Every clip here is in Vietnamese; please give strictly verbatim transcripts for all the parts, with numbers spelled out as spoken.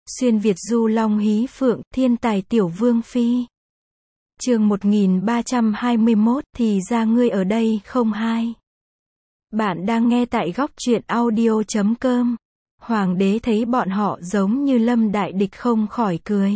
Xuyên Việt du long hí phượng, thiên tài tiểu vương phi. Chương một nghìn ba trăm hai mươi mốt, thì ra ngươi ở đây không hai. Bạn đang nghe tại góc truyện audio chấm com. Hoàng đế thấy bọn họ giống như lâm đại địch không khỏi cười.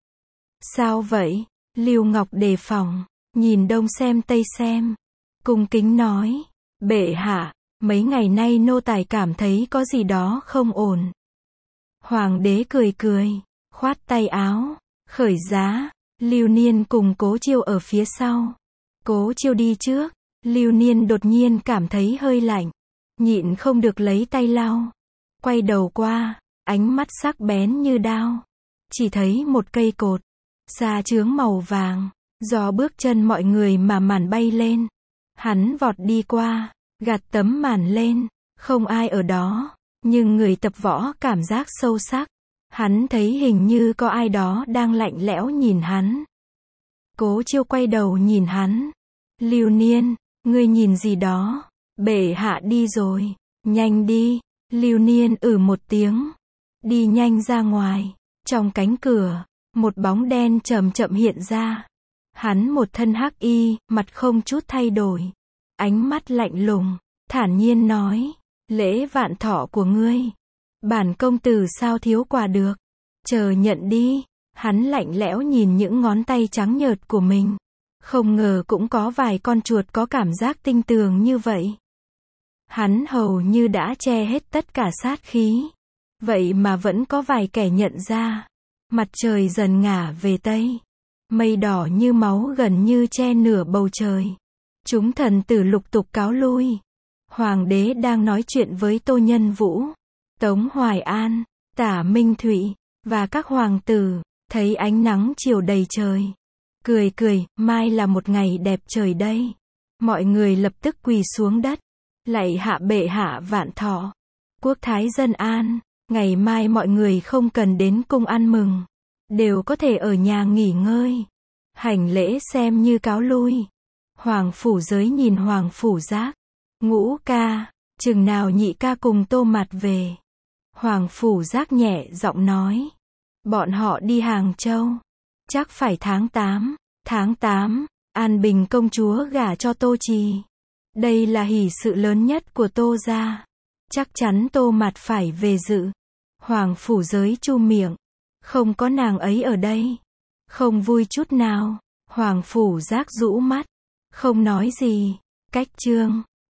Sao vậy? Lưu Ngọc đề phòng, nhìn đông xem tây xem. Cung kính nói, bệ hạ, mấy ngày nay nô tài cảm thấy có gì đó không ổn. Hoàng đế cười cười, khoát tay áo, khởi giá. Lưu Niên cùng Cố Chiêu ở phía sau. Cố Chiêu đi trước, Lưu Niên đột nhiên cảm thấy hơi lạnh, nhịn không được lấy tay lau. Quay đầu qua, ánh mắt sắc bén như đao. Chỉ thấy một cây cột, xa chướng màu vàng, do bước chân mọi người mà màn bay lên. Hắn vọt đi qua, gạt tấm màn lên, không ai ở đó, nhưng người tập võ cảm giác sâu sắc. Hắn thấy hình như có ai đó đang lạnh lẽo nhìn hắn. Cố Chiêu quay đầu nhìn hắn. Lưu Niên, ngươi nhìn gì đó? Bệ hạ đi rồi, nhanh đi. Lưu Niên ử một tiếng, đi nhanh ra ngoài. Trong cánh cửa, một bóng đen chậm chậm hiện ra. Hắn một thân hắc y, mặt không chút thay đổi, ánh mắt lạnh lùng, thản nhiên nói, lễ vạn thọ của ngươi, bản công tử sao thiếu quà được, chờ nhận đi. Hắn lạnh lẽo nhìn những ngón tay trắng nhợt của mình, không ngờ cũng có vài con chuột có cảm giác tinh tường như vậy. Hắn hầu như đã che hết tất cả sát khí, vậy mà vẫn có vài kẻ nhận ra. Mặt trời dần ngả về tây, mây đỏ như máu gần như che nửa bầu trời. Chúng thần tử lục tục cáo lui. Hoàng đế đang nói chuyện với Tô Nhân Vũ, Tống Hoài An, Tả Minh Thụy, và các hoàng tử, thấy ánh nắng chiều đầy trời. Cười cười, mai là một ngày đẹp trời đây. Mọi người lập tức quỳ xuống đất, lạy hạ bệ hạ vạn thọ. Quốc thái dân an, ngày mai mọi người không cần đến cung ăn mừng, đều có thể ở nhà nghỉ ngơi. Hành lễ xem như cáo lui. Hoàng phủ giới nhìn Hoàng phủ giác. Ngũ ca, chừng nào nhị ca cùng Tô Mạt về? Hoàng phủ giác nhẹ giọng nói, bọn họ đi Hàng Châu, chắc phải tháng tám. Tháng tám, An Bình công chúa gả cho Tô Trì. Đây là hỷ sự lớn nhất của Tô gia, chắc chắn Tô Mạt phải về dự. Hoàng phủ giới chu miệng, không có nàng ấy ở đây, không vui chút nào. Hoàng phủ giác rũ mắt, không nói gì. Cách chương